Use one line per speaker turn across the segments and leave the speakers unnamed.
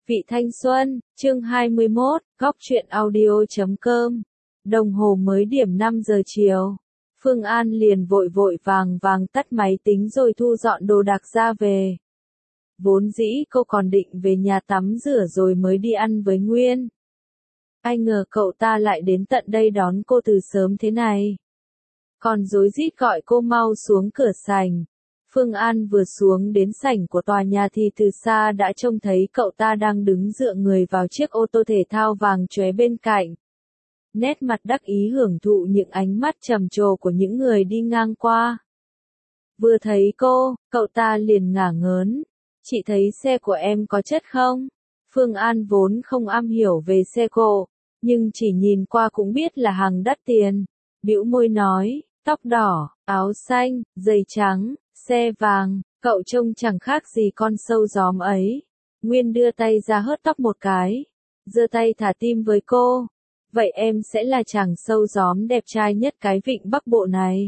Vị thanh xuân, chương 21, góc truyện audio.com. Đồng hồ mới điểm 5 giờ chiều. Phương An liền vội vội vàng vàng tắt máy tính rồi thu dọn đồ đạc ra về. Vốn dĩ cô còn định về nhà tắm rửa rồi mới đi ăn với Nguyên. Ai ngờ cậu ta lại đến tận đây đón cô từ sớm thế này. Còn rối rít gọi cô mau xuống cửa sảnh. Phương An vừa xuống đến sảnh của tòa nhà thì từ xa đã trông thấy cậu ta đang đứng dựa người vào chiếc ô tô thể thao vàng chóe bên cạnh. Nét mặt đắc ý hưởng thụ những ánh mắt trầm trồ của những người đi ngang qua. Vừa thấy cô, cậu ta liền ngả ngớn. Chị thấy xe của em có chất không? Phương An vốn không am hiểu về xe cộ, nhưng chỉ nhìn qua cũng biết là hàng đắt tiền. Bĩu môi nói, tóc đỏ, áo xanh, giày trắng, xe vàng, cậu trông chẳng khác gì con sâu gióm ấy. Nguyên đưa tay ra hớt tóc một cái, giơ tay thả tim với cô. Vậy em sẽ là chàng sâu gióm đẹp trai nhất cái vịnh Bắc Bộ này.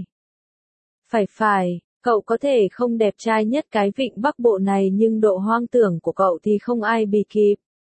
Phải, cậu có thể không đẹp trai nhất cái vịnh Bắc Bộ này nhưng độ hoang tưởng của cậu thì không ai bì kịp.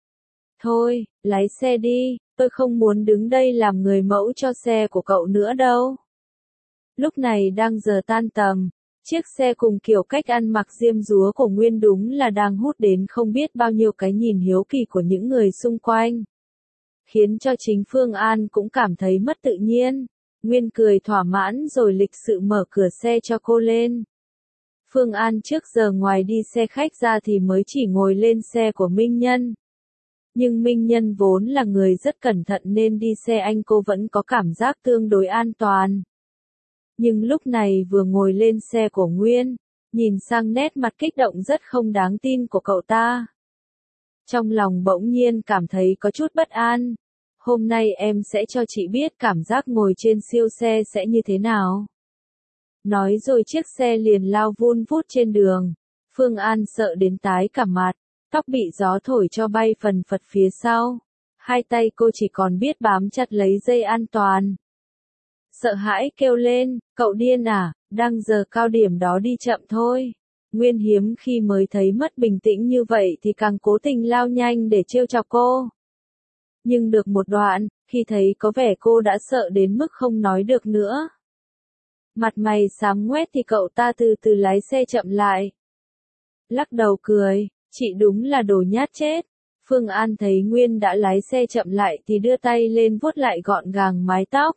Thôi, lái xe đi, tôi không muốn đứng đây làm người mẫu cho xe của cậu nữa đâu. Lúc này đang giờ tan tầm. Chiếc xe cùng kiểu cách ăn mặc diêm dúa của Nguyên đúng là đang hút đến không biết bao nhiêu cái nhìn hiếu kỳ của những người xung quanh. Khiến cho chính Phương An cũng cảm thấy mất tự nhiên. Nguyên cười thỏa mãn rồi lịch sự mở cửa xe cho cô lên. Phương An trước giờ ngoài đi xe khách ra thì mới chỉ ngồi lên xe của Minh Nhân. Nhưng Minh Nhân vốn là người rất cẩn thận nên đi xe anh cô vẫn có cảm giác tương đối an toàn. Nhưng lúc này vừa ngồi lên xe của Nguyên, nhìn sang nét mặt kích động rất không đáng tin của cậu ta. Trong lòng bỗng nhiên cảm thấy có chút bất an. Hôm nay em sẽ cho chị biết cảm giác ngồi trên siêu xe sẽ như thế nào. Nói rồi chiếc xe liền lao vun vút trên đường. Phương An sợ đến tái cả mặt, tóc bị gió thổi cho bay phần phật phía sau. Hai tay cô chỉ còn biết bám chặt lấy dây an toàn. Sợ hãi kêu lên, cậu điên à, đang giờ cao điểm đó đi chậm thôi. Nguyên hiếm khi mới thấy mất bình tĩnh như vậy thì càng cố tình lao nhanh để trêu chọc cô. Nhưng được một đoạn, khi thấy có vẻ cô đã sợ đến mức không nói được nữa. Mặt mày xám ngoét thì cậu ta từ từ lái xe chậm lại. Lắc đầu cười, chị đúng là đồ nhát chết. Phương An thấy Nguyên đã lái xe chậm lại thì đưa tay lên vuốt lại gọn gàng mái tóc.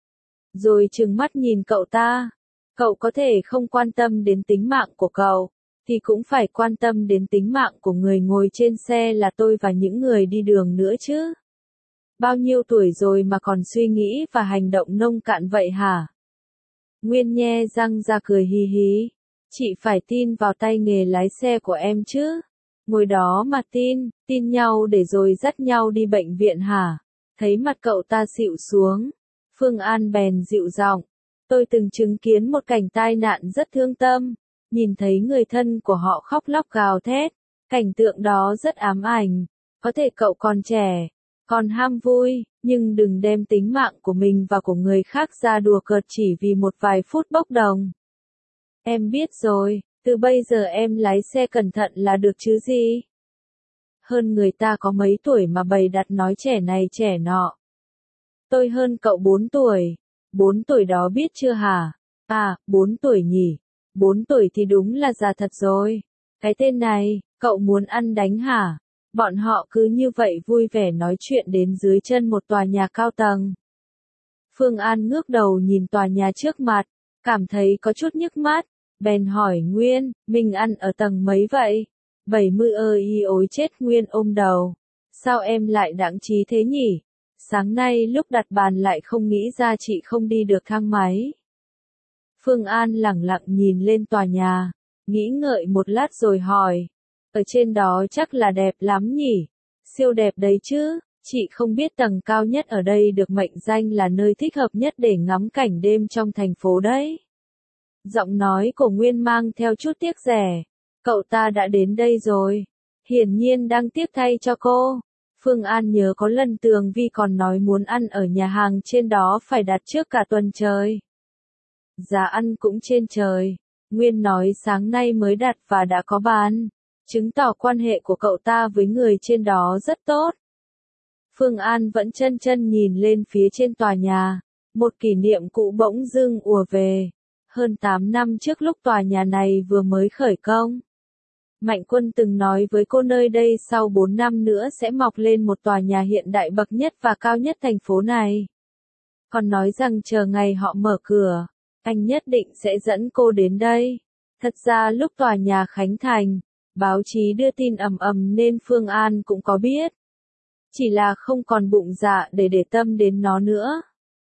Rồi trừng mắt nhìn cậu ta. Cậu có thể không quan tâm đến tính mạng của cậu, thì cũng phải quan tâm đến tính mạng của người ngồi trên xe là tôi và những người đi đường nữa chứ. Bao nhiêu tuổi rồi mà còn suy nghĩ và hành động nông cạn vậy hả? Nguyên nhe răng ra cười hí hí. Chị phải tin vào tay nghề lái xe của em chứ. Ngồi đó mà tin nhau để rồi dắt nhau đi bệnh viện hả? Thấy mặt cậu ta xịu xuống. Phương An bèn dịu giọng. Tôi từng chứng kiến một cảnh tai nạn rất thương tâm. Nhìn thấy người thân của họ khóc lóc gào thét. Cảnh tượng đó rất ám ảnh. Có thể cậu còn trẻ, còn ham vui, nhưng đừng đem tính mạng của mình và của người khác ra đùa cợt chỉ vì một vài phút bốc đồng. Em biết rồi, từ bây giờ em lái xe cẩn thận là được chứ gì. Hơn người ta có mấy tuổi mà bày đặt nói trẻ này trẻ nọ. Tôi hơn cậu 4 tuổi. 4 tuổi đó biết chưa hả? À, 4 tuổi nhỉ? 4 tuổi thì đúng là già thật rồi. Cái tên này, cậu muốn ăn đánh hả? Bọn họ cứ như vậy vui vẻ nói chuyện đến dưới chân một tòa nhà cao tầng. Phương An ngước đầu nhìn tòa nhà trước mặt, cảm thấy có chút nhức mắt, bèn hỏi Nguyên, mình ăn ở tầng mấy vậy? 70 ơi ối chết. Nguyên ôm đầu. Sao em lại đãng trí thế nhỉ? Sáng nay lúc đặt bàn lại không nghĩ ra chị không đi được thang máy. Phương An lẳng lặng nhìn lên tòa nhà, nghĩ ngợi một lát rồi hỏi. Ở trên đó chắc là đẹp lắm nhỉ? Siêu đẹp đấy chứ, chị không biết tầng cao nhất ở đây được mệnh danh là nơi thích hợp nhất để ngắm cảnh đêm trong thành phố đấy. Giọng nói của Nguyên mang theo chút tiếc rẻ. Cậu ta đã đến đây rồi. Hiển nhiên đang tiếc thay cho cô. Phương An nhớ có lần Tường Vi còn nói muốn ăn ở nhà hàng trên đó phải đặt trước cả tuần trời. Giá ăn cũng trên trời. Nguyên nói sáng nay mới đặt và đã có bán. chứng tỏ quan hệ của cậu ta với người trên đó rất tốt. Phương An vẫn chân chân nhìn lên phía trên tòa nhà, một kỷ niệm cũ bỗng dưng ùa về. Hơn 8 năm trước lúc tòa nhà này vừa mới khởi công, Mạnh Quân từng nói với cô nơi đây sau 4 năm nữa sẽ mọc lên một tòa nhà hiện đại bậc nhất và cao nhất thành phố này. Còn nói rằng chờ ngày họ mở cửa, anh nhất định sẽ dẫn cô đến đây. Thật ra lúc tòa nhà khánh thành, báo chí đưa tin ầm ầm nên Phương An cũng có biết. Chỉ là không còn bụng dạ để tâm đến nó nữa.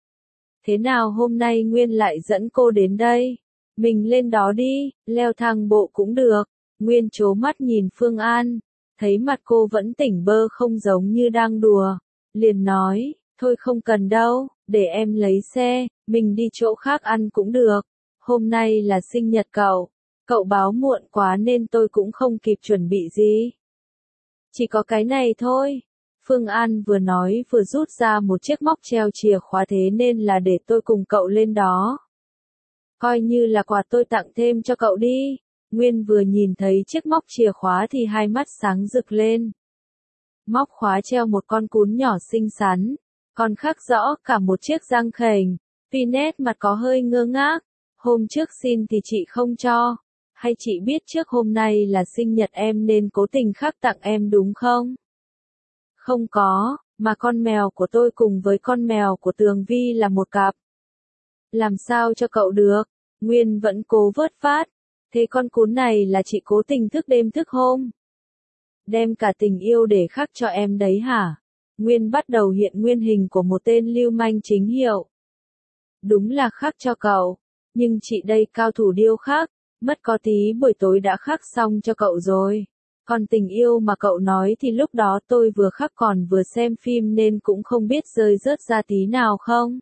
Thế nào hôm nay Nguyên lại dẫn cô đến đây? Mình lên đó đi, leo thang bộ cũng được. Nguyên trố mắt nhìn Phương An, thấy mặt cô vẫn tỉnh bơ không giống như đang đùa. Liền nói, thôi không cần đâu, để em lấy xe, mình đi chỗ khác ăn cũng được. Hôm nay là sinh nhật cậu báo muộn quá nên tôi cũng không kịp chuẩn bị gì. Chỉ có cái này thôi. Phương An vừa nói vừa rút ra một chiếc móc treo chìa khóa thế nên là để tôi cùng cậu lên đó. Coi như là quà tôi tặng thêm cho cậu đi. Nguyên vừa nhìn thấy chiếc móc chìa khóa thì hai mắt sáng rực lên. Móc khóa treo một con cún nhỏ xinh xắn, còn khắc rõ cả một chiếc răng khểnh. Tuy nét mặt có hơi ngơ ngác, hôm trước xin thì chị không cho. Hay chị biết trước hôm nay là sinh nhật em nên cố tình khắc tặng em đúng không? Không có, mà con mèo của tôi cùng với con mèo của Tường Vi là một cặp. Làm sao cho cậu được? Nguyên vẫn cố vớt vát. Thế con cún này là chị cố tình thức đêm thức hôm. Đem cả tình yêu để khắc cho em đấy hả? Nguyên bắt đầu hiện nguyên hình của một tên lưu manh chính hiệu. Đúng là khắc cho cậu, nhưng chị đây cao thủ điêu khắc, mất có tí buổi tối đã khắc xong cho cậu rồi. Còn tình yêu mà cậu nói thì lúc đó tôi vừa khắc còn vừa xem phim nên cũng không biết rơi rớt ra tí nào không.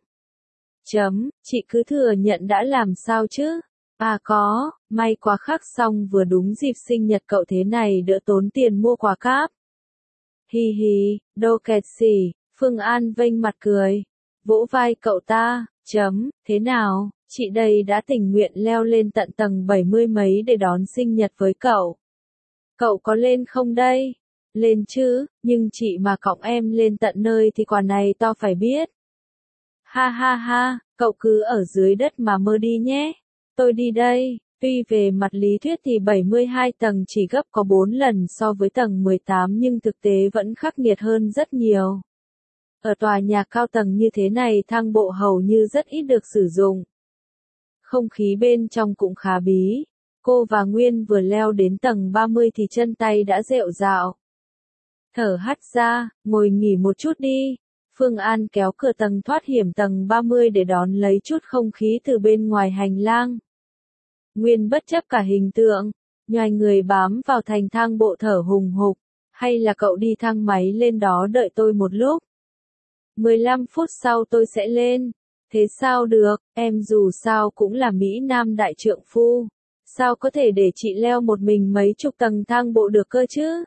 Chị cứ thừa nhận đã làm sao chứ? À có, may quá khắc xong vừa đúng dịp sinh nhật cậu thế này đỡ tốn tiền mua quà cáp. Hi hi, đô kẹt xỉ, Phương An vênh mặt cười, vỗ vai cậu ta, thế nào, chị đây đã tình nguyện leo lên tận tầng 70 mấy để đón sinh nhật với cậu. Cậu có lên không đây? Lên chứ, nhưng chị mà cõng em lên tận nơi thì quà này to phải biết. Ha ha ha, cậu cứ ở dưới đất mà mơ đi nhé. Tôi đi đây. Tuy về mặt lý thuyết thì 72 tầng chỉ gấp có 4 lần so với tầng 18 nhưng thực tế vẫn khắc nghiệt hơn rất nhiều. Ở tòa nhà cao tầng như thế này thang bộ hầu như rất ít được sử dụng. Không khí bên trong cũng khá bí. Cô và Nguyên vừa leo đến tầng 30 thì chân tay đã rệu rạo. Thở hắt ra, ngồi nghỉ một chút đi. Phương An kéo cửa tầng thoát hiểm tầng 30 để đón lấy chút không khí từ bên ngoài hành lang. Nguyên bất chấp cả hình tượng, nhoài người bám vào thành thang bộ thở hùng hục, hay là cậu đi thang máy lên đó đợi tôi một lúc. 15 phút sau tôi sẽ lên. Thế sao được, em dù sao cũng là Mỹ Nam đại trượng phu. Sao có thể để chị leo một mình mấy chục tầng thang bộ được cơ chứ?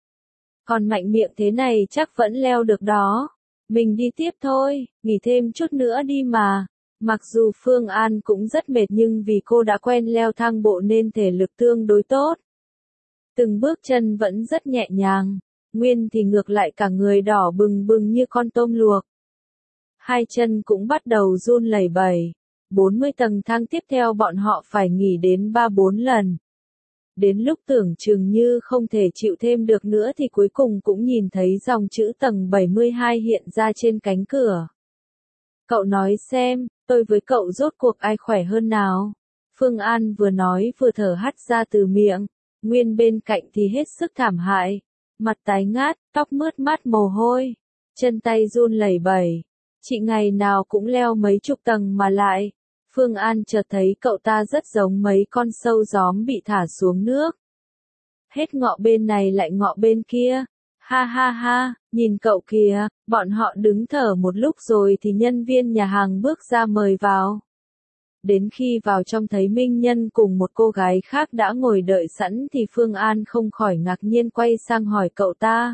Còn mạnh miệng thế này chắc vẫn leo được đó. Mình đi tiếp thôi, nghỉ thêm chút nữa đi mà. Mặc dù Phương An cũng rất mệt nhưng vì cô đã quen leo thang bộ nên thể lực tương đối tốt. Từng bước chân vẫn rất nhẹ nhàng. Nguyên thì ngược lại cả người đỏ bừng bừng như con tôm luộc. Hai chân cũng bắt đầu run lẩy bẩy. 40 tầng thang tiếp theo bọn họ phải nghỉ đến 3-4 lần. Đến lúc tưởng chừng như không thể chịu thêm được nữa thì cuối cùng cũng nhìn thấy dòng chữ tầng 72 hiện ra trên cánh cửa. Cậu nói xem, tôi với cậu rốt cuộc ai khỏe hơn nào? Phương An vừa nói vừa thở hắt ra từ miệng. Nguyên bên cạnh thì hết sức thảm hại. Mặt tái ngát, tóc mướt mát mồ hôi. Chân tay run lẩy bẩy. Chị ngày nào cũng leo mấy chục tầng mà lại. Phương An chợt thấy cậu ta rất giống mấy con sâu gióm bị thả xuống nước. Hết ngọ bên này lại ngọ bên kia. Ha ha ha, nhìn cậu kìa, bọn họ đứng thở một lúc rồi thì nhân viên nhà hàng bước ra mời vào. Đến khi vào trong thấy Minh Nhân cùng một cô gái khác đã ngồi đợi sẵn thì Phương An không khỏi ngạc nhiên quay sang hỏi cậu ta.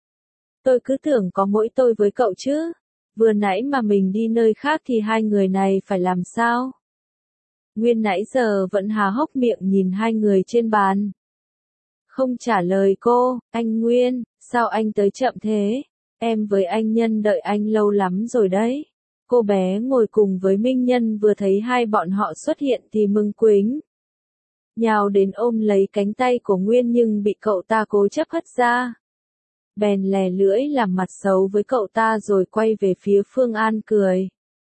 Tôi cứ tưởng có mỗi tôi với cậu chứ. Vừa nãy mà mình đi nơi khác thì hai người này phải làm sao? Nguyên nãy giờ vẫn há hốc miệng nhìn hai người trên bàn. không trả lời cô. Anh Nguyên, sao anh tới chậm thế? Em với anh Nhân đợi anh lâu lắm rồi đấy. Cô bé ngồi cùng với Minh Nhân vừa thấy hai bọn họ xuất hiện thì mừng quính. Nhào đến ôm lấy cánh tay của Nguyên nhưng bị cậu ta cố chấp hất ra. Bèn lè lưỡi làm mặt xấu với cậu ta rồi quay về phía Phương An cười.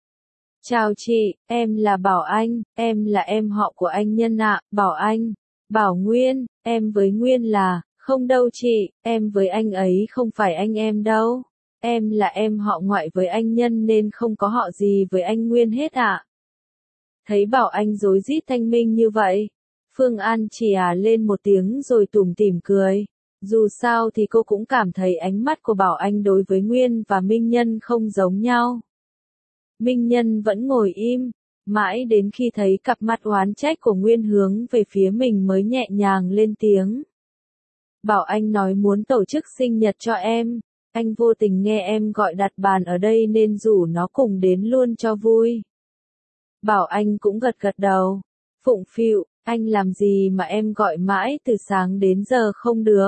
Chào chị, em là Bảo Anh, em là em họ của anh Nhân ạ. Bảo Anh, Bảo Nguyên, em với Nguyên là, không đâu chị, em với anh ấy không phải anh em đâu. Em là em họ ngoại với anh Nhân nên không có họ gì với anh Nguyên hết ạ. Thấy Bảo Anh rối rít thanh minh như vậy, Phương An chỉ lên một tiếng rồi tủm tỉm cười. Dù sao thì cô cũng cảm thấy ánh mắt của Bảo Anh đối với Nguyên và Minh Nhân không giống nhau. Minh Nhân vẫn ngồi im, mãi đến khi thấy cặp mắt oán trách của Nguyên hướng về phía mình mới nhẹ nhàng lên tiếng. Bảo Anh nói muốn tổ chức sinh nhật cho em, anh vô tình nghe em gọi đặt bàn ở đây nên rủ nó cùng đến luôn cho vui. Bảo Anh cũng gật gật đầu. Phụng phịu, anh làm gì mà em gọi mãi từ sáng đến giờ không được.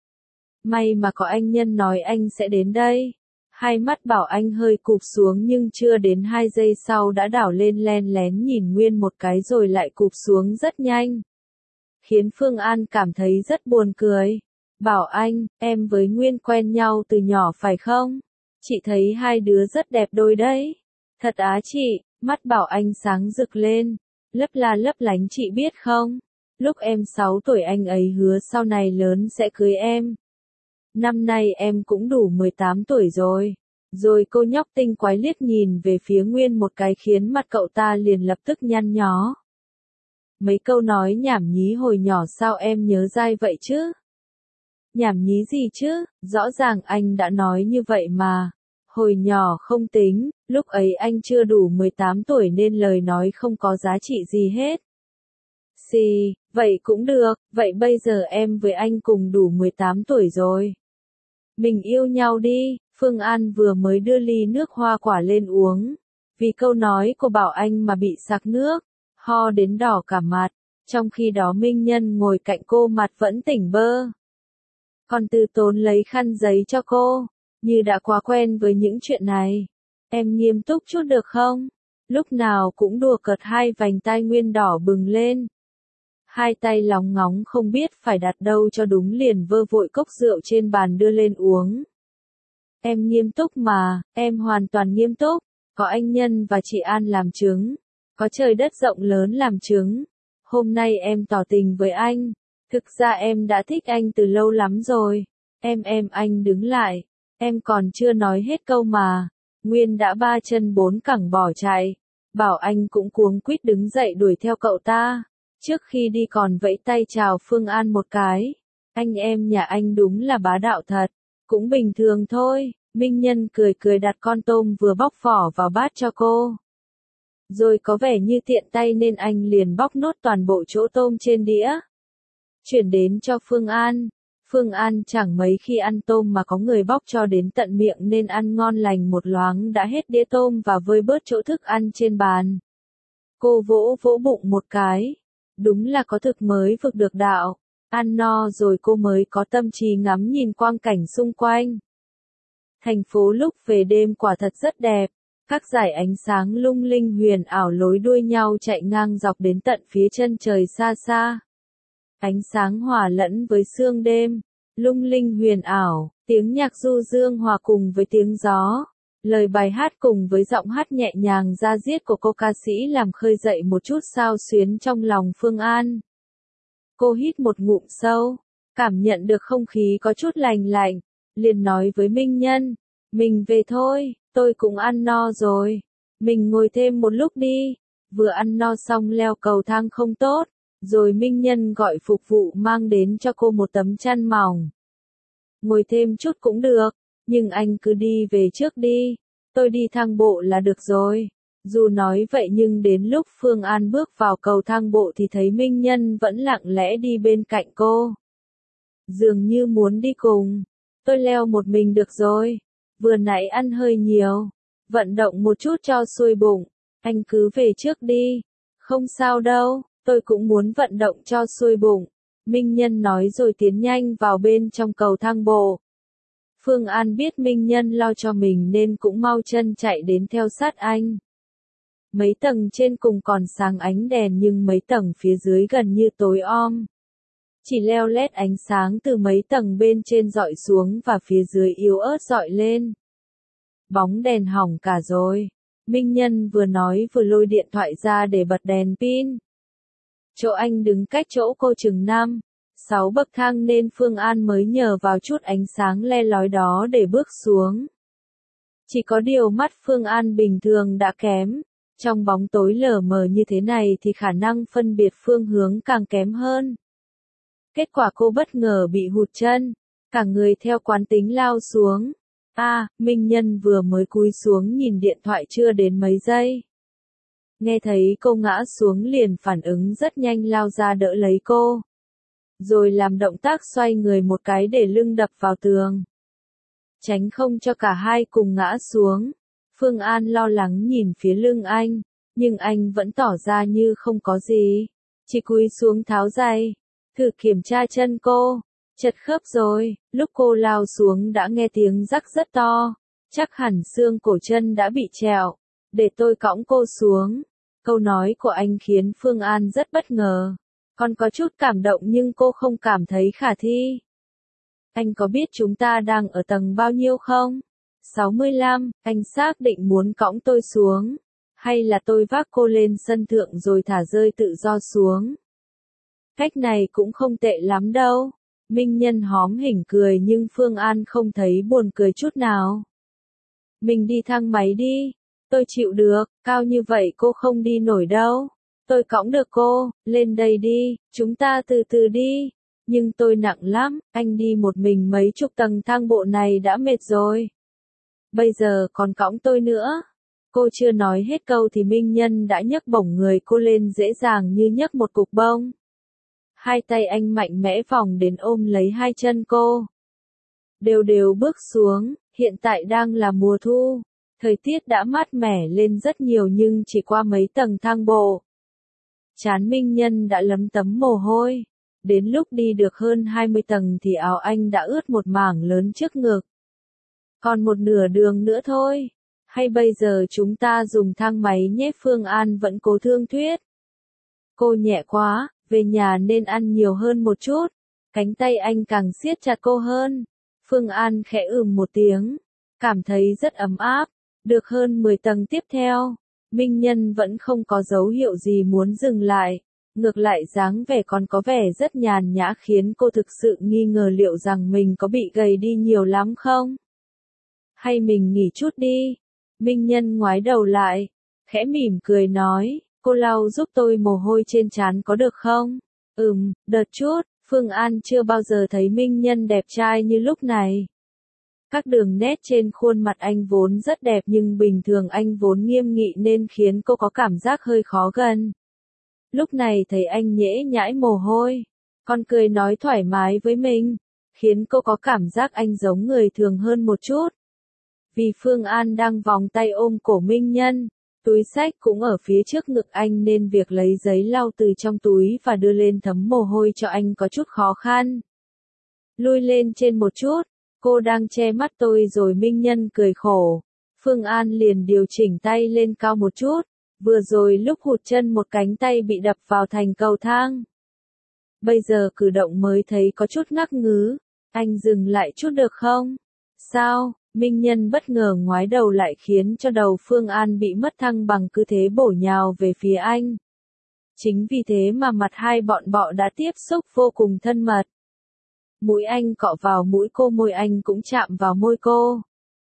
May mà có anh Nhân nói anh sẽ đến đây. Hai mắt Bảo Anh hơi cụp xuống nhưng chưa đến 2 giây sau đã đảo lên len lén nhìn Nguyên một cái rồi lại cụp xuống rất nhanh. Khiến Phương An cảm thấy rất buồn cười. Bảo Anh, em với Nguyên quen nhau từ nhỏ phải không? Chị thấy hai đứa rất đẹp đôi đấy. Thật á chị, mắt Bảo Anh sáng rực lên. Lấp la lấp lánh chị biết không? Lúc em 6 tuổi anh ấy hứa sau này lớn sẽ cưới em. Năm nay em cũng đủ 18 tuổi rồi. Rồi cô nhóc tinh quái liếc nhìn về phía Nguyên một cái khiến mặt cậu ta liền lập tức nhăn nhó. Mấy câu nói nhảm nhí hồi nhỏ sao em nhớ dai vậy chứ? Nhảm nhí gì chứ, rõ ràng anh đã nói như vậy mà. Hồi nhỏ không tính, lúc ấy anh chưa đủ 18 tuổi nên lời nói không có giá trị gì hết. Xì, vậy cũng được, vậy bây giờ em với anh cùng đủ 18 tuổi rồi. Mình yêu nhau đi, Phương An vừa mới đưa ly nước hoa quả lên uống. Vì câu nói của Bảo Anh mà bị sặc nước, ho đến đỏ cả mặt, trong khi đó Minh Nhân ngồi cạnh cô mặt vẫn tỉnh bơ. Còn Từ Tốn lấy khăn giấy cho cô, như đã quá quen với những chuyện này. Em nghiêm túc chút được không? Lúc nào cũng đùa cợt hai vành tai Nguyên đỏ bừng lên. Hai tay lóng ngóng không biết phải đặt đâu cho đúng liền vơ vội cốc rượu trên bàn đưa lên uống. Em nghiêm túc mà, em hoàn toàn nghiêm túc, có anh Nhân và chị An làm chứng, có trời đất rộng lớn làm chứng. Hôm nay em tỏ tình với anh, thực ra em đã thích anh từ lâu lắm rồi. Anh đứng lại, em còn chưa nói hết câu mà. Nguyên đã 3 chân 4 cẳng bỏ chạy, Bảo Anh cũng cuống quýt đứng dậy đuổi theo cậu ta. Trước khi đi còn vẫy tay chào Phương An một cái. Anh em nhà anh đúng là bá đạo thật. Cũng bình thường thôi. Minh Nhân cười cười đặt con tôm vừa bóc vỏ vào bát cho cô. Rồi có vẻ như tiện tay nên anh liền bóc nốt toàn bộ chỗ tôm trên đĩa. Chuyển đến cho Phương An. Phương An chẳng mấy khi ăn tôm mà có người bóc cho đến tận miệng nên ăn ngon lành một loáng đã hết đĩa tôm và vơi bớt chỗ thức ăn trên bàn. Cô vỗ vỗ bụng một cái. Đúng là có thực mới vực được đạo. Ăn no rồi cô mới có tâm trí ngắm nhìn quang cảnh xung quanh. Thành phố lúc về đêm quả thật rất đẹp. Các dải ánh sáng lung linh huyền ảo nối đuôi nhau chạy ngang dọc đến tận phía chân trời xa xa. Ánh sáng hòa lẫn với sương đêm, lung linh huyền ảo, tiếng nhạc du dương hòa cùng với tiếng gió. Lời bài hát cùng với giọng hát nhẹ nhàng da diết của cô ca sĩ làm khơi dậy một chút xao xuyến trong lòng Phương An. Cô hít một ngụm sâu, cảm nhận được không khí có chút lành lạnh, liền nói với Minh Nhân, mình về thôi, tôi cũng ăn no rồi, mình ngồi thêm một lúc đi, vừa ăn no xong leo cầu thang không tốt, rồi Minh Nhân gọi phục vụ mang đến cho cô một tấm chăn mỏng. Ngồi thêm chút cũng được. Nhưng anh cứ đi về trước đi, tôi đi thang bộ là được rồi. Dù nói vậy nhưng đến lúc Phương An bước vào cầu thang bộ thì thấy Minh Nhân vẫn lặng lẽ đi bên cạnh cô. Dường như muốn đi cùng. Tôi leo một mình được rồi. Vừa nãy ăn hơi nhiều. Vận động một chút cho xuôi bụng. Anh cứ về trước đi. Không sao đâu, tôi cũng muốn vận động cho xuôi bụng. Minh Nhân nói rồi tiến nhanh vào bên trong cầu thang bộ. Phương An biết Minh Nhân lo cho mình nên cũng mau chân chạy đến theo sát anh. Mấy tầng trên cùng còn sáng ánh đèn nhưng mấy tầng phía dưới gần như tối om. Chỉ leo lét ánh sáng từ mấy tầng bên trên dọi xuống và phía dưới yếu ớt dọi lên. Bóng đèn hỏng cả rồi. Minh Nhân vừa nói vừa lôi điện thoại ra để bật đèn pin. Chỗ anh đứng cách chỗ cô chừng 5-6 bậc thang nên Phương An mới nhờ vào chút ánh sáng le lói đó để bước xuống. Chỉ có điều mắt Phương An bình thường đã kém. Trong bóng tối lờ mờ như thế này thì khả năng phân biệt phương hướng càng kém hơn. Kết quả cô bất ngờ bị hụt chân, cả người theo quán tính lao xuống. Minh Nhân vừa mới cúi xuống nhìn điện thoại chưa đến mấy giây. Nghe thấy cô ngã xuống liền phản ứng rất nhanh lao ra đỡ lấy cô. Rồi làm động tác xoay người một cái để lưng đập vào tường. Tránh không cho cả hai cùng ngã xuống. Phương An lo lắng nhìn phía lưng anh, nhưng anh vẫn tỏ ra như không có gì. Chỉ cúi xuống tháo giày, thử kiểm tra chân cô. Chật khớp rồi, lúc cô lao xuống đã nghe tiếng rắc rất to. Chắc hẳn xương cổ chân đã bị trẹo. Để tôi cõng cô xuống. Câu nói của anh khiến Phương An rất bất ngờ. Còn có chút cảm động nhưng cô không cảm thấy khả thi. Anh có biết chúng ta đang ở tầng bao nhiêu không? 65, anh xác định muốn cõng tôi xuống. Hay là tôi vác cô lên sân thượng rồi thả rơi tự do xuống? Cách này cũng không tệ lắm đâu. Minh Nhân hóm hỉnh cười nhưng Phương An không thấy buồn cười chút nào. Mình đi thang máy đi. Tôi chịu được, cao như vậy cô không đi nổi đâu. Tôi cõng được cô, lên đây đi, chúng ta từ từ đi. Nhưng tôi nặng lắm, anh đi một mình mấy chục tầng thang bộ này đã mệt rồi. Bây giờ còn cõng tôi nữa. Cô chưa nói hết câu thì Minh Nhân đã nhấc bổng người cô lên dễ dàng như nhấc một cục bông. Hai tay anh mạnh mẽ vòng đến ôm lấy hai chân cô. Đều đều bước xuống, hiện tại đang là mùa thu. Thời tiết đã mát mẻ lên rất nhiều nhưng chỉ qua mấy tầng thang bộ. Trán Minh Nhân đã lấm tấm mồ hôi. Đến lúc đi được hơn 20 tầng thì áo anh đã ướt một mảng lớn trước ngực. Còn một nửa đường nữa thôi. Hay bây giờ chúng ta dùng thang máy nhé. Phương An vẫn cố thương thuyết. Cô nhẹ quá, về nhà nên ăn nhiều hơn một chút. Cánh tay anh càng siết chặt cô hơn. Phương An khẽ một tiếng. Cảm thấy rất ấm áp. Được hơn 10 tầng tiếp theo. Minh Nhân vẫn không có dấu hiệu gì muốn dừng lại. Ngược lại dáng vẻ còn có vẻ rất nhàn nhã khiến cô thực sự nghi ngờ liệu rằng mình có bị gầy đi nhiều lắm không? Hay mình nghỉ chút đi? Minh Nhân ngoái đầu lại, khẽ mỉm cười nói, cô lau giúp tôi mồ hôi trên trán có được không? Đợt chút, Phương An chưa bao giờ thấy Minh Nhân đẹp trai như lúc này. Các đường nét trên khuôn mặt anh vốn rất đẹp nhưng bình thường anh vốn nghiêm nghị nên khiến cô có cảm giác hơi khó gần. Lúc này thấy anh nhễ nhãi mồ hôi, còn cười nói thoải mái với mình, khiến cô có cảm giác anh giống người thường hơn một chút. Vì Phương An đang vòng tay ôm cổ Minh Nhân, túi xách cũng ở phía trước ngực anh nên việc lấy giấy lau từ trong túi và đưa lên thấm mồ hôi cho anh có chút khó khăn. Lui lên trên một chút, cô đang che mắt tôi rồi. Minh Nhân cười khổ. Phương An liền điều chỉnh tay lên cao một chút. Vừa rồi lúc hụt chân một cánh tay bị đập vào thành cầu thang. Bây giờ cử động mới thấy có chút ngắc ngứ. Anh dừng lại chút được không? Sao? Minh Nhân bất ngờ ngoái đầu lại khiến cho đầu Phương An bị mất thăng bằng, cứ thế bổ nhào về phía anh. Chính vì thế mà mặt hai bọn họ đã tiếp xúc vô cùng thân mật. Mũi anh cọ vào mũi cô, môi anh cũng chạm vào môi cô.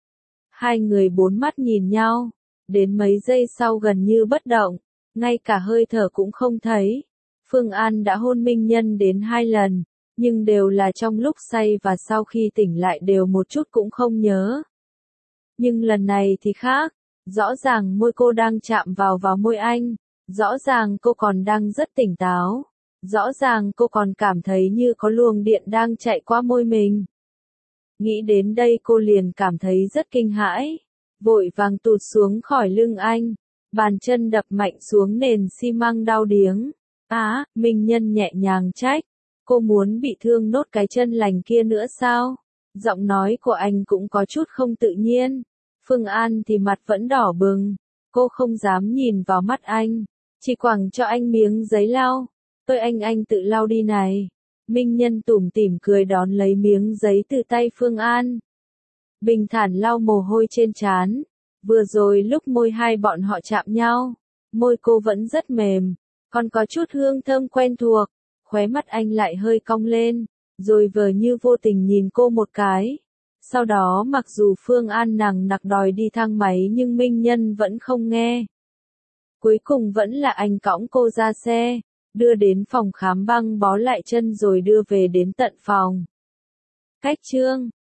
Hai người bốn mắt nhìn nhau. Đến mấy giây sau gần như bất động, ngay cả hơi thở cũng không thấy. Phương An đã hôn Minh Nhân đến 2 lần, nhưng đều là trong lúc say và sau khi tỉnh lại đều một chút cũng không nhớ. Nhưng lần này thì khác, rõ ràng môi cô đang chạm vào môi anh, rõ ràng cô còn đang rất tỉnh táo, rõ ràng cô còn cảm thấy như có luồng điện đang chạy qua môi mình. Nghĩ đến đây cô liền cảm thấy rất kinh hãi. Vội vàng tụt xuống khỏi lưng anh, bàn chân đập mạnh xuống nền xi măng đau điếng. Minh Nhân nhẹ nhàng trách, Cô muốn bị thương nốt cái chân lành kia nữa sao? Giọng nói của anh cũng có chút không tự nhiên. Phương An thì mặt vẫn đỏ bừng. Cô không dám nhìn vào mắt anh. Chỉ quẳng cho anh miếng giấy lau. Tôi anh tự lau đi này. Minh Nhân tủm tỉm cười đón lấy miếng giấy từ tay Phương An. Bình thản lau mồ hôi trên trán. Vừa rồi lúc môi hai bọn họ chạm nhau, môi cô vẫn rất mềm, còn có chút hương thơm quen thuộc. Khóe mắt anh lại hơi cong lên, rồi vờ như vô tình nhìn cô một cái. Sau đó mặc dù Phương An nằng nặc đòi đi thang máy nhưng Minh Nhân vẫn không nghe. Cuối cùng vẫn là anh cõng cô ra xe, đưa đến phòng khám băng bó lại chân rồi đưa về đến tận phòng. Cách chương